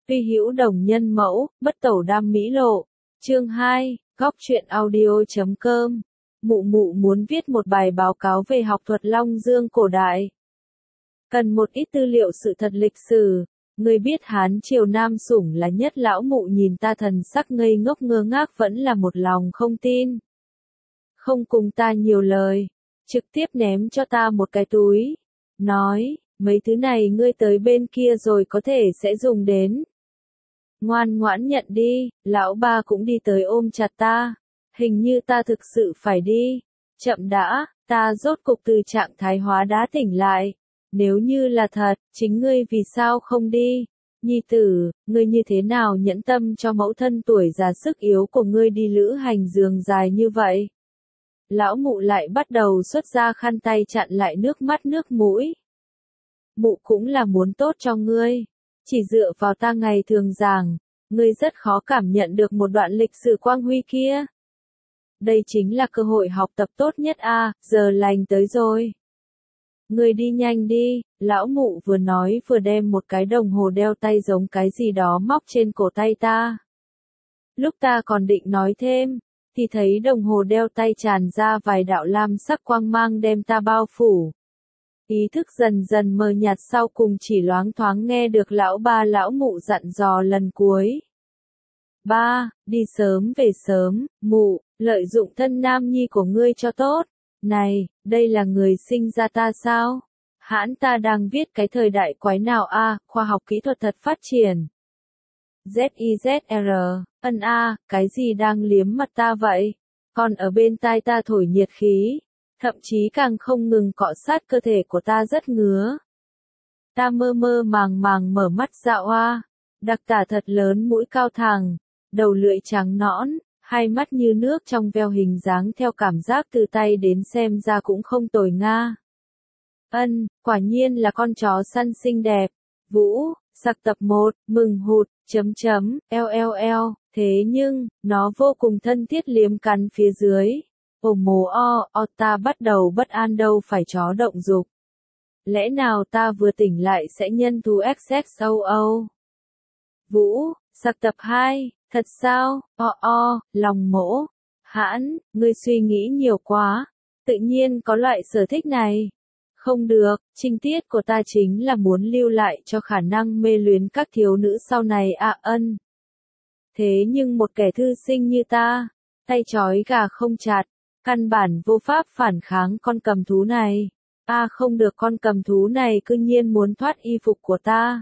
Phi hữu đồng nhân mẫu, bất tẩu đam mỹ lộ. Chương 2, góc truyện audio.com. Mụ mụ muốn viết một bài báo cáo về học thuật Long Dương cổ đại. Cần một ít tư liệu sự thật lịch sử. Người biết Hán Triều Nam Sủng là nhất. Lão mụ nhìn ta thần sắc ngây ngốc ngơ ngác vẫn là một lòng không tin. Không cùng ta nhiều lời. Trực tiếp ném cho ta một cái túi. Nói, mấy thứ này ngươi tới bên kia rồi có thể sẽ dùng đến. Ngoan ngoãn nhận đi, lão ba cũng đi tới ôm chặt ta. Hình như ta thực sự phải đi. Chậm đã, ta rốt cục từ trạng thái hóa đá tỉnh lại. Nếu như là thật, chính ngươi vì sao không đi? Nhi tử, ngươi như thế nào nhẫn tâm cho mẫu thân tuổi già sức yếu của ngươi đi lữ hành giường dài như vậy? Lão mụ lại bắt đầu xuất ra khăn tay chặn lại nước mắt nước mũi. Mụ cũng là muốn tốt cho ngươi. Chỉ dựa vào ta ngày thường giảng, ngươi rất khó cảm nhận được một đoạn lịch sử quang huy kia. Đây chính là cơ hội học tập tốt nhất a, giờ lành tới rồi. Ngươi đi nhanh đi, lão mụ vừa nói vừa đem một cái đồng hồ đeo tay giống cái gì đó móc trên cổ tay ta. Lúc ta còn định nói thêm, thì thấy đồng hồ đeo tay tràn ra vài đạo lam sắc quang mang đem ta bao phủ. Ý thức dần dần mờ nhạt sau cùng chỉ loáng thoáng nghe được lão ba lão mụ dặn dò lần cuối. Ba, đi sớm về sớm, mụ, lợi dụng thân nam nhi của ngươi cho tốt. Này, đây là người sinh ra ta sao? Hãn ta đang viết cái thời đại quái nào a, khoa học kỹ thuật thật phát triển. ZIZR, ân a, cái gì đang liếm mặt ta vậy? Còn ở bên tai ta thổi nhiệt khí. Thậm chí càng không ngừng cọ sát cơ thể của ta rất ngứa. Ta mơ mơ màng màng mở mắt dạo a, đặc tả thật lớn mũi cao thẳng, đầu lưỡi trắng nõn, hai mắt như nước trong veo hình dáng theo cảm giác từ tay đến xem ra cũng không tồi nga. Ân, quả nhiên là con chó săn xinh đẹp. Vũ, sặc tập 1, mừng hụt, LLL, thế nhưng, nó vô cùng thân thiết liếm cắn phía dưới. Ồ mồ ta bắt đầu bất an đâu phải chó động dục. Lẽ nào ta vừa tỉnh lại sẽ nhân thú XXOO? Vũ, sặc tập 2, thật sao? Lòng mỗ. Hãn, ngươi suy nghĩ nhiều quá. Tự nhiên có loại sở thích này. Không được, trinh tiết của ta chính là muốn lưu lại cho khả năng mê luyến các thiếu nữ sau này ân. Thế nhưng một kẻ thư sinh như ta, tay trói gà không chặt. Căn bản vô pháp phản kháng con cầm thú này. Không được, con cầm thú này cư nhiên muốn thoát y phục của ta.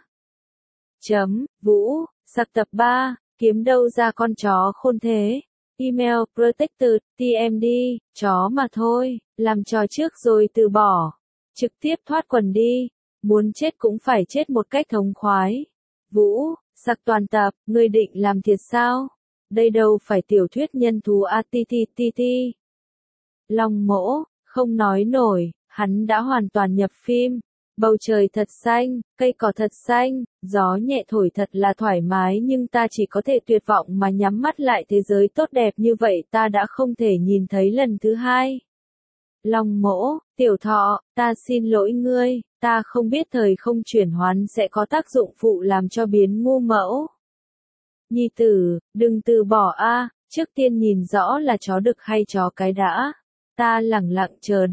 Vũ, sặc tập 3, kiếm đâu ra con chó khôn thế. Email Protected, TMD, chó mà thôi, làm trò trước rồi từ bỏ. Trực tiếp thoát quần đi, muốn chết cũng phải chết một cách thống khoái. Vũ, sặc toàn tập, ngươi định làm thiệt sao? Đây đâu phải tiểu thuyết nhân thú ATTTT. Long mỗ, không nói nổi, hắn đã hoàn toàn nhập phim. Bầu trời thật xanh, cây cỏ thật xanh, gió nhẹ thổi thật là thoải mái nhưng ta chỉ có thể tuyệt vọng mà nhắm mắt lại thế giới tốt đẹp như vậy ta đã không thể nhìn thấy lần thứ hai. Long mỗ, tiểu thọ, ta xin lỗi ngươi, ta không biết thời không chuyển hoán sẽ có tác dụng phụ làm cho biến ngu mẫu. Nhi tử, đừng từ bỏ trước tiên nhìn rõ là chó đực hay chó cái đã. Ta lẳng lặng chờ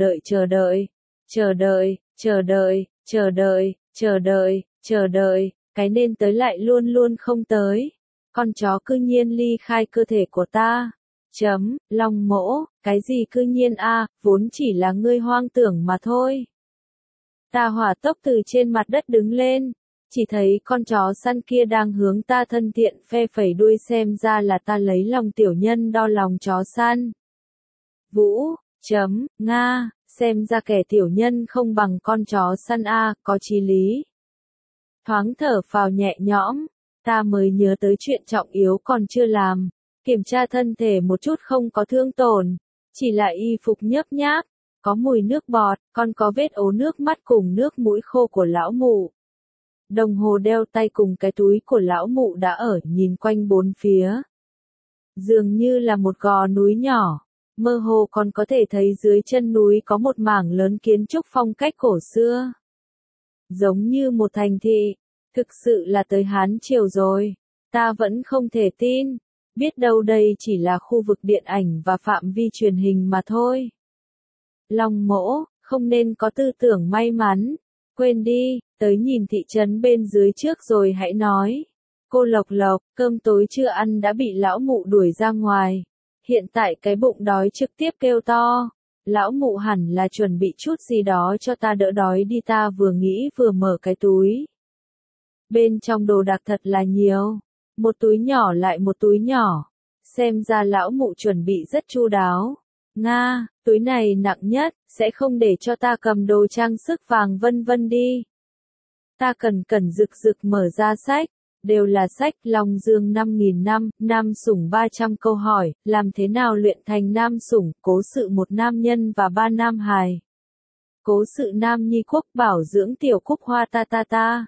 đợi, cái nên tới lại luôn luôn không tới. Con chó cư nhiên ly khai cơ thể của ta. Long mỗ, cái gì cư nhiên vốn chỉ là ngươi hoang tưởng mà thôi. Ta hỏa tốc từ trên mặt đất đứng lên, chỉ thấy con chó săn kia đang hướng ta thân thiện phe phẩy đuôi xem ra là ta lấy lòng tiểu nhân đo lòng chó săn. Vũ, Nga, xem ra kẻ tiểu nhân không bằng con chó săn có chí lý. Thoáng thở phào nhẹ nhõm, ta mới nhớ tới chuyện trọng yếu còn chưa làm, kiểm tra thân thể một chút không có thương tổn, chỉ là y phục nhớp nháp, có mùi nước bọt, còn có vết ố nước mắt cùng nước mũi khô của lão mụ. Đồng hồ đeo tay cùng cái túi của lão mụ đã ở nhìn quanh bốn phía. Dường như là một gò núi nhỏ. Mơ hồ còn có thể thấy dưới chân núi có một mảng lớn kiến trúc phong cách cổ xưa. Giống như một thành thị, Thực sự là tới Hán Triều rồi. Ta vẫn không thể tin. Biết đâu đây chỉ là khu vực điện ảnh và phạm vi truyền hình mà thôi. Long Mỗ, không nên có tư tưởng may mắn. Quên đi, tới nhìn thị trấn bên dưới trước rồi hãy nói. Cô Lộc Lộc, cơm tối chưa ăn đã bị lão mụ đuổi ra ngoài. Hiện tại cái bụng đói trực tiếp kêu to. Lão mụ hẳn là chuẩn bị chút gì đó cho ta đỡ đói đi, ta vừa nghĩ vừa mở cái túi. Bên trong đồ đạc thật là nhiều. Một túi nhỏ lại một túi nhỏ. Xem ra lão mụ chuẩn bị rất chu đáo. Nga, túi này nặng nhất, sẽ không để cho ta cầm đồ trang sức vàng vân vân đi. Ta cẩn rực mở ra sách. Đều là sách Long Dương 5.000 năm, Nam Sủng 300 câu hỏi, làm thế nào luyện thành Nam Sủng, cố sự một nam nhân và ba nam hài. Cố sự Nam Nhi Quốc bảo dưỡng tiểu Cúc Hoa ta.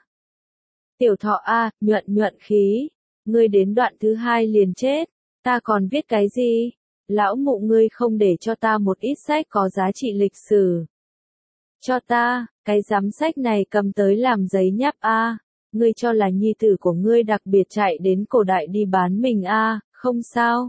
Tiểu Thọ a, nhuận khí. Ngươi đến đoạn thứ 2 liền chết. Ta còn viết cái gì? Lão mụ ngươi không để cho ta một ít sách có giá trị lịch sử. Cho ta, cái giám sách này cầm tới làm giấy nháp a. Ngươi cho là nhi tử của ngươi đặc biệt chạy đến cổ đại đi bán mình a, không sao.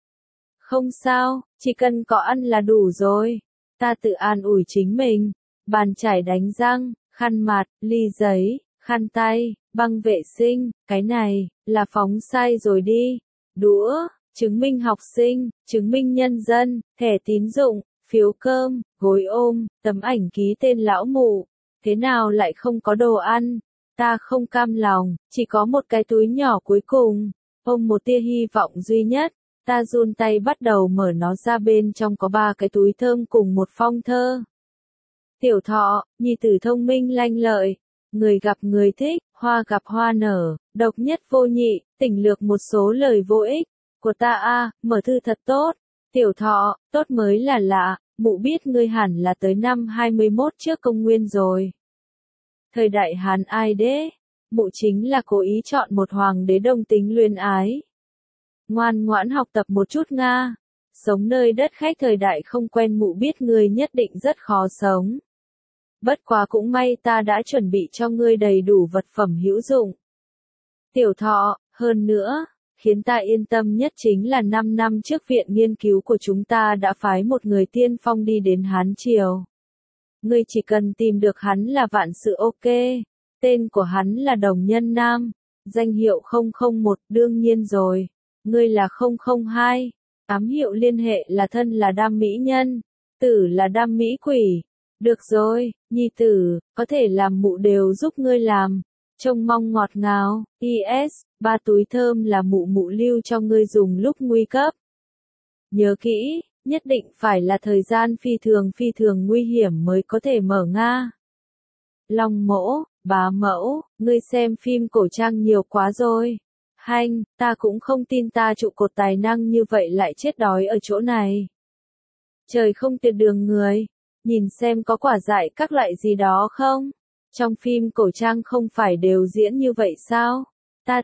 Không sao, chỉ cần có ăn là đủ rồi. Ta tự an ủi chính mình. Bàn chải đánh răng, khăn mặt, ly giấy, khăn tay, băng vệ sinh, cái này, là phóng sai rồi đi. Đũa, chứng minh học sinh, chứng minh nhân dân, thẻ tín dụng, phiếu cơm, gối ôm, tấm ảnh ký tên lão mụ. Thế nào lại không có đồ ăn? Ta không cam lòng, chỉ có một cái túi nhỏ cuối cùng. Ôm một tia hy vọng duy nhất. Ta run tay bắt đầu mở nó ra, bên trong có 3 cái túi thơm cùng một phong thơ. Tiểu Thọ, nhi tử thông minh lanh lợi. Người gặp người thích, hoa gặp hoa nở, độc nhất vô nhị, tỉnh lược một số lời vô ích. Của ta a, mở thư thật tốt. Tiểu Thọ, tốt mới là lạ, mụ biết ngươi hẳn là tới năm 21 trước công nguyên rồi. Thời đại Hán ai đế? Mụ chính là cố ý chọn một hoàng đế đồng tính luyến ái. Ngoan ngoãn học tập một chút Nga. Sống nơi đất khách thời đại không quen, mụ biết ngươi nhất định rất khó sống. Bất quá cũng may ta đã chuẩn bị cho ngươi đầy đủ vật phẩm hữu dụng. Tiểu Thọ, hơn nữa, khiến ta yên tâm nhất chính là 5 năm trước viện nghiên cứu của chúng ta đã phái một người tiên phong đi đến Hán Triều. Ngươi chỉ cần tìm được hắn là vạn sự ok. Tên của hắn là Đồng Nhân Nam. Danh hiệu 001, đương nhiên rồi. Ngươi là 002. Ám hiệu liên hệ là thân là Đam Mỹ Nhân. Tử là Đam Mỹ Quỷ. Được rồi, nhi tử, có thể làm mụ đều giúp ngươi làm. Trông mong ngọt ngào. PS, 3 túi thơm là mụ lưu cho ngươi dùng lúc nguy cấp. Nhớ kỹ. Nhất định phải là thời gian phi thường nguy hiểm mới có thể mở Nga. Long Mỗ, bá mẫu, ngươi xem phim cổ trang nhiều quá rồi. Hanh, ta cũng không tin ta trụ cột tài năng như vậy lại chết đói ở chỗ này. Trời không tuyệt đường người. Nhìn xem có quả dại các loại gì đó không? Trong phim cổ trang không phải đều diễn như vậy sao? Ta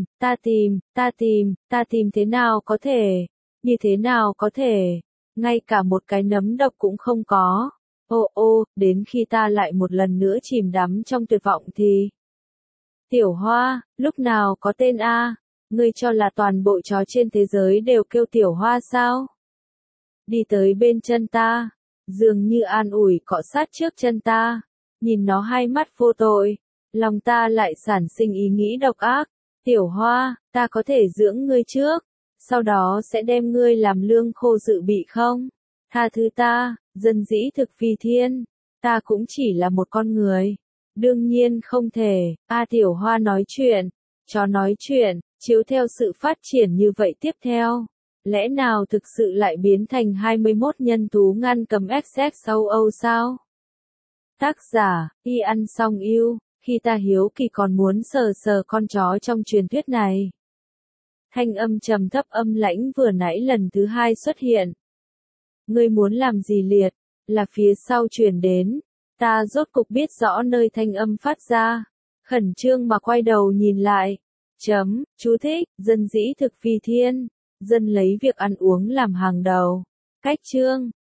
tìm thế nào có thể? Như thế nào có thể? Ngay cả một cái nấm độc cũng không có. Ô, đến khi ta lại một lần nữa chìm đắm trong tuyệt vọng thì... Tiểu Hoa, lúc nào có tên A? Ngươi cho là toàn bộ chó trên thế giới đều kêu Tiểu Hoa sao? Đi tới bên chân ta, dường như an ủi cọ sát trước chân ta. Nhìn nó hai mắt vô tội, lòng ta lại sản sinh ý nghĩ độc ác. Tiểu Hoa, ta có thể dưỡng ngươi trước. Sau đó sẽ đem ngươi làm lương khô dự bị không? Tha thứ ta, dân dĩ thực phi thiên. Ta cũng chỉ là một con người. Đương nhiên không thể. Tiểu Hoa nói chuyện. Chó nói chuyện. Chiếu theo sự phát triển như vậy tiếp theo. Lẽ nào thực sự lại biến thành 21 nhân thú ngăn cầm XX sau Âu sao? Tác giả, Y ăn xong yêu. Khi ta hiếu kỳ còn muốn sờ con chó trong truyền thuyết này. Thanh âm trầm thấp âm lãnh vừa nãy lần thứ 2 xuất hiện. Ngươi muốn làm gì liệt? Là phía sau truyền đến. Ta rốt cục biết rõ nơi thanh âm phát ra. Khẩn trương mà quay đầu nhìn lại. Chú thích, dân dĩ thực phi thiên. Dân lấy việc ăn uống làm hàng đầu. Cách chương.